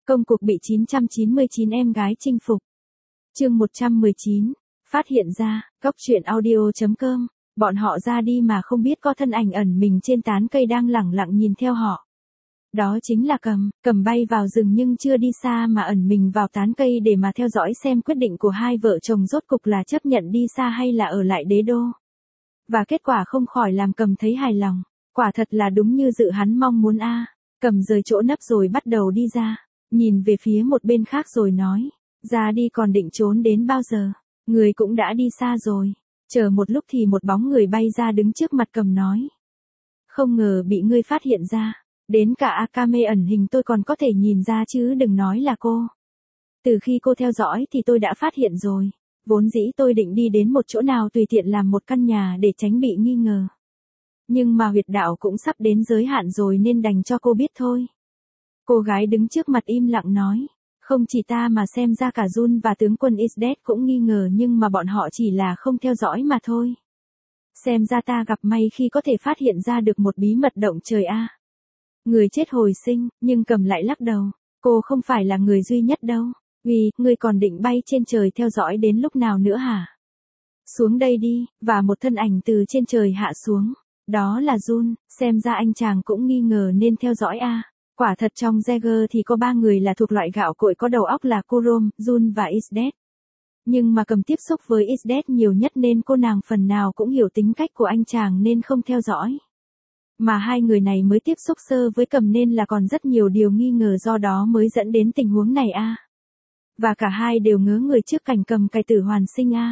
Công cuộc bị 999 em gái chinh phục. Chương 119. Phát hiện ra, góc truyện audio.com. Bọn họ ra đi mà không biết có thân ảnh ẩn mình trên tán cây đang lẳng lặng nhìn theo họ. Đó chính là Cầm bay vào rừng nhưng chưa đi xa mà ẩn mình vào tán cây để mà theo dõi xem quyết định của hai vợ chồng rốt cục là chấp nhận đi xa hay là ở lại đế đô. Và kết quả không khỏi làm Cầm thấy hài lòng, quả thật là đúng như dự hắn mong muốn a. Cầm rời chỗ nấp rồi bắt đầu đi ra, nhìn về phía một bên khác rồi nói, ra đi còn định trốn đến bao giờ, người cũng đã đi xa rồi. Chờ một lúc thì một bóng người bay ra đứng trước mặt Cầm nói, không ngờ bị ngươi phát hiện ra, đến cả Akame ẩn hình tôi còn có thể nhìn ra chứ đừng nói là cô. Từ khi cô theo dõi thì tôi đã phát hiện rồi, vốn dĩ tôi định đi đến một chỗ nào tùy tiện làm một căn nhà để tránh bị nghi ngờ. Nhưng mà huyệt đạo cũng sắp đến giới hạn rồi nên đành cho cô biết thôi. Cô gái đứng trước mặt im lặng nói, không chỉ ta mà xem ra cả Jun và tướng quân Isdet cũng nghi ngờ nhưng mà bọn họ chỉ là không theo dõi mà thôi. Xem ra ta gặp may khi có thể phát hiện ra được một bí mật động trời a. Người chết hồi sinh, nhưng Cầm lại lắc đầu, cô không phải là người duy nhất đâu. Vì, ngươi còn định bay trên trời theo dõi đến lúc nào nữa hả? Xuống đây đi, và một thân ảnh từ trên trời hạ xuống. Đó là Jun, xem ra anh chàng cũng nghi ngờ nên theo dõi a. Quả thật trong Jaeger thì có 3 người là thuộc loại gạo cội có đầu óc là Kurom, Jun và Isdet. Nhưng mà Cầm tiếp xúc với Isdet nhiều nhất nên cô nàng phần nào cũng hiểu tính cách của anh chàng nên không theo dõi. Mà hai người này mới tiếp xúc sơ với Cầm nên là còn rất nhiều điều nghi ngờ do đó mới dẫn đến tình huống này a. Và cả hai đều ngớ người trước cảnh Cầm cải tử hoàn sinh a.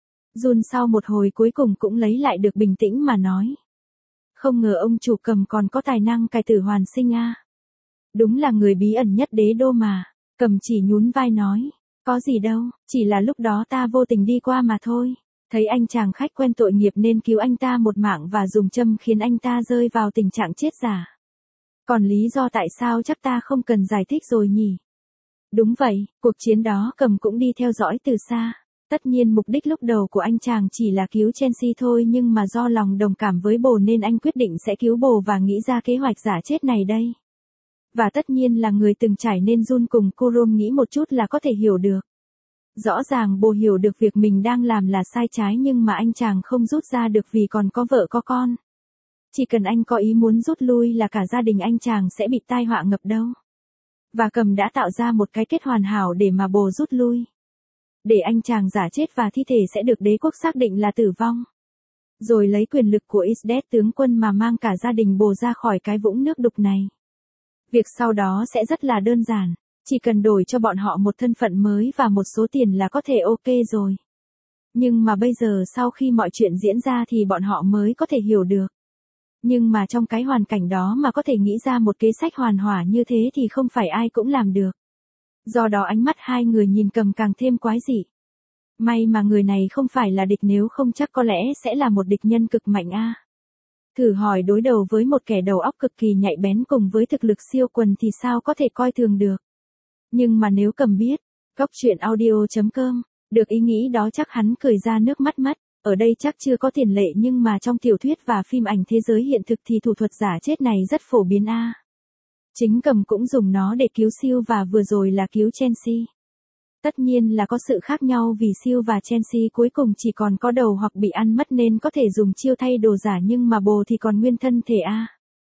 Jun sau một hồi cuối cùng cũng lấy lại được bình tĩnh mà nói. Không ngờ ông chủ Cầm còn có tài năng cải tử hoàn sinh a. Đúng là người bí ẩn nhất đế đô mà. Cầm chỉ nhún vai nói, có gì đâu, chỉ là lúc đó ta vô tình đi qua mà thôi. Thấy anh chàng khách quen tội nghiệp nên cứu anh ta một mạng và dùng châm khiến anh ta rơi vào tình trạng chết giả. Còn lý do tại sao chắc ta không cần giải thích rồi nhỉ? Đúng vậy, cuộc chiến đó Cầm cũng đi theo dõi từ xa. Tất nhiên mục đích lúc đầu của anh chàng chỉ là cứu Chelsea thôi nhưng mà do lòng đồng cảm với bồ nên anh quyết định sẽ cứu bồ và nghĩ ra kế hoạch giả chết này đây. Và tất nhiên là người từng trải nên Jun cùng Kurom nghĩ một chút là có thể hiểu được. Rõ ràng bồ hiểu được việc mình đang làm là sai trái nhưng mà anh chàng không rút ra được vì còn có vợ có con. Chỉ cần anh có ý muốn rút lui là cả gia đình anh chàng sẽ bị tai họa ngập đâu. Và Cầm đã tạo ra một cái kết hoàn hảo để mà bồ rút lui. Để anh chàng giả chết và thi thể sẽ được đế quốc xác định là tử vong. Rồi lấy quyền lực của Isdet tướng quân mà mang cả gia đình bồ ra khỏi cái vũng nước đục này. Việc sau đó sẽ rất là đơn giản. Chỉ cần đổi cho bọn họ một thân phận mới và một số tiền là có thể ok rồi. Nhưng mà bây giờ sau khi mọi chuyện diễn ra thì bọn họ mới có thể hiểu được. Nhưng mà trong cái hoàn cảnh đó mà có thể nghĩ ra một kế sách hoàn hỏa như thế thì không phải ai cũng làm được. Do đó ánh mắt hai người nhìn Cầm càng thêm quái dị. May mà người này không phải là địch nếu không chắc có lẽ sẽ là một địch nhân cực mạnh a. Thử hỏi đối đầu với một kẻ đầu óc cực kỳ nhạy bén cùng với thực lực siêu quần thì sao có thể coi thường được. Nhưng mà nếu Cầm biết, góc truyện audio.com, được ý nghĩ đó chắc hắn cười ra nước mắt mất. Ở đây chắc chưa có tiền lệ nhưng mà trong tiểu thuyết và phim ảnh thế giới hiện thực thì thủ thuật giả chết này rất phổ biến a. Chính Cầm cũng dùng nó để cứu Siêu và vừa rồi là cứu Chelsea. Tất nhiên là có sự khác nhau vì Siêu và Chelsea cuối cùng chỉ còn có đầu hoặc bị ăn mất nên có thể dùng chiêu thay đồ giả nhưng mà bồ thì còn nguyên thân thể a.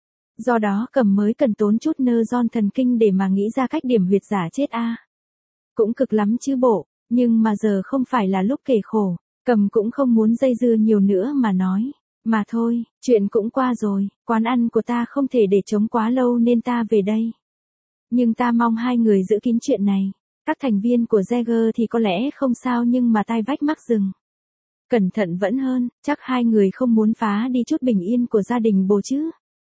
Do đó Cầm mới cần tốn chút nơ giòn thần kinh để mà nghĩ ra cách điểm huyệt giả chết a. Cũng cực lắm chứ bộ, nhưng mà giờ không phải là lúc kể khổ. Cầm cũng không muốn dây dưa nhiều nữa mà nói. Mà thôi, chuyện cũng qua rồi, quán ăn của ta không thể để trống quá lâu nên ta về đây. Nhưng ta mong hai người giữ kín chuyện này. Các thành viên của Jaeger thì có lẽ không sao nhưng mà tai vách mắc rừng. Cẩn thận vẫn hơn, chắc hai người không muốn phá đi chút bình yên của gia đình bồ chứ.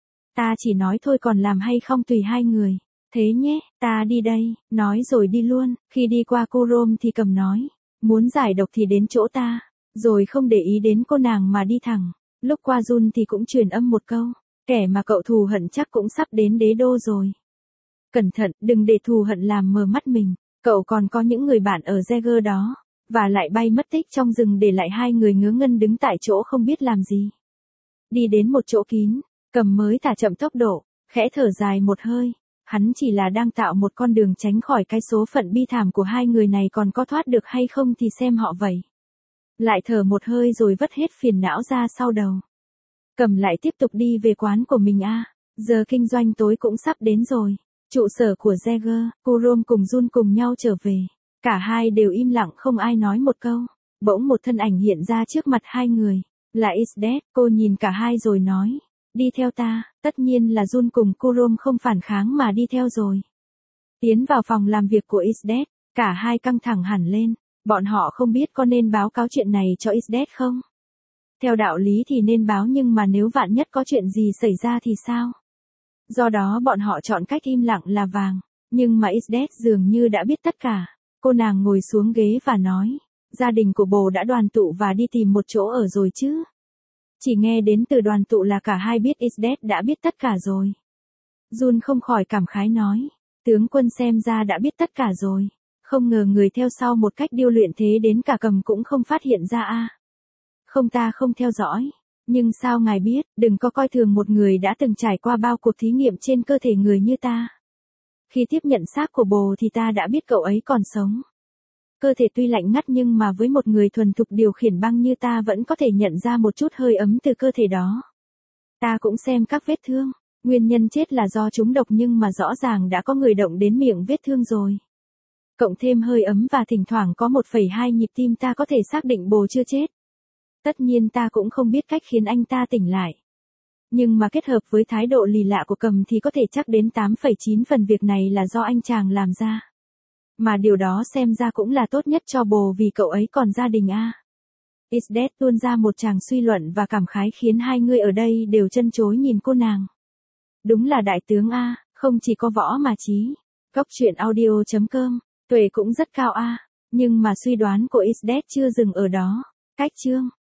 Ta chỉ nói thôi còn làm hay không tùy hai người. Thế nhé, ta đi đây, nói rồi đi luôn. Khi đi qua Kurom thì Cầm nói, muốn giải độc thì đến chỗ ta. Rồi không để ý đến cô nàng mà đi thẳng. Lúc qua Jun thì cũng truyền âm một câu, kẻ mà cậu thù hận chắc cũng sắp đến đế đô rồi. Cẩn thận, đừng để thù hận làm mờ mắt mình. Cậu còn có những người bạn ở Jaeger đó. Và lại bay mất tích trong rừng để lại hai người ngớ ngân đứng tại chỗ không biết làm gì. Đi đến một chỗ kín, Cầm mới thả chậm tốc độ, khẽ thở dài một hơi. Hắn chỉ là đang tạo một con đường tránh khỏi cái số phận bi thảm của hai người này, còn có thoát được hay không thì xem họ vậy. Lại thở một hơi rồi vất hết phiền não ra sau đầu. Cầm lại tiếp tục đi về quán của mình a. Giờ kinh doanh tối cũng sắp đến rồi. Trụ sở của Jagger, Kurom cùng Jun cùng nhau trở về. Cả hai đều im lặng không ai nói một câu. Bỗng một thân ảnh hiện ra trước mặt hai người. Là Isdet, cô nhìn cả hai rồi nói. Đi theo ta, tất nhiên là Jun cùng Kurom không phản kháng mà đi theo rồi. Tiến vào phòng làm việc của Isdet, cả hai căng thẳng hẳn lên. Bọn họ không biết có nên báo cáo chuyện này cho Isdet không? Theo đạo lý thì nên báo, nhưng mà nếu vạn nhất có chuyện gì xảy ra thì sao? Do đó bọn họ chọn cách im lặng là vàng. Nhưng mà Isdet dường như đã biết tất cả. Cô nàng ngồi xuống ghế và nói. Gia đình của bồ đã đoàn tụ và đi tìm một chỗ ở rồi chứ? Chỉ nghe đến từ đoàn tụ là cả hai biết Isdet đã biết tất cả rồi. Jun không khỏi cảm khái nói. Tướng quân xem ra đã biết tất cả rồi. Không ngờ người theo sau một cách điêu luyện thế đến cả Cầm cũng không phát hiện ra a. Không, ta không theo dõi. Nhưng sao ngài biết, đừng có coi thường một người đã từng trải qua bao cuộc thí nghiệm trên cơ thể người như ta. Khi tiếp nhận xác của bồ thì ta đã biết cậu ấy còn sống. Cơ thể tuy lạnh ngắt nhưng mà với một người thuần thục điều khiển băng như ta vẫn có thể nhận ra một chút hơi ấm từ cơ thể đó. Ta cũng xem các vết thương. Nguyên nhân chết là do trúng độc nhưng mà rõ ràng đã có người động đến miệng vết thương rồi. Cộng thêm hơi ấm và thỉnh thoảng có 1,2 nhịp tim, ta có thể xác định bồ chưa chết. Tất nhiên ta cũng không biết cách khiến anh ta tỉnh lại. Nhưng mà kết hợp với thái độ lì lạ của Cầm thì có thể chắc đến 8,9 phần việc này là do anh chàng làm ra. Mà điều đó xem ra cũng là tốt nhất cho bồ vì cậu ấy còn gia đình a. Isdet tuôn ra một tràng suy luận và cảm khái khiến hai người ở đây đều chân chối nhìn cô nàng. Đúng là đại tướng a, không chỉ có võ mà trí. Góc truyện audio.com, tuệ cũng rất cao a. Nhưng mà suy đoán của Isdet chưa dừng ở đó. Cách chương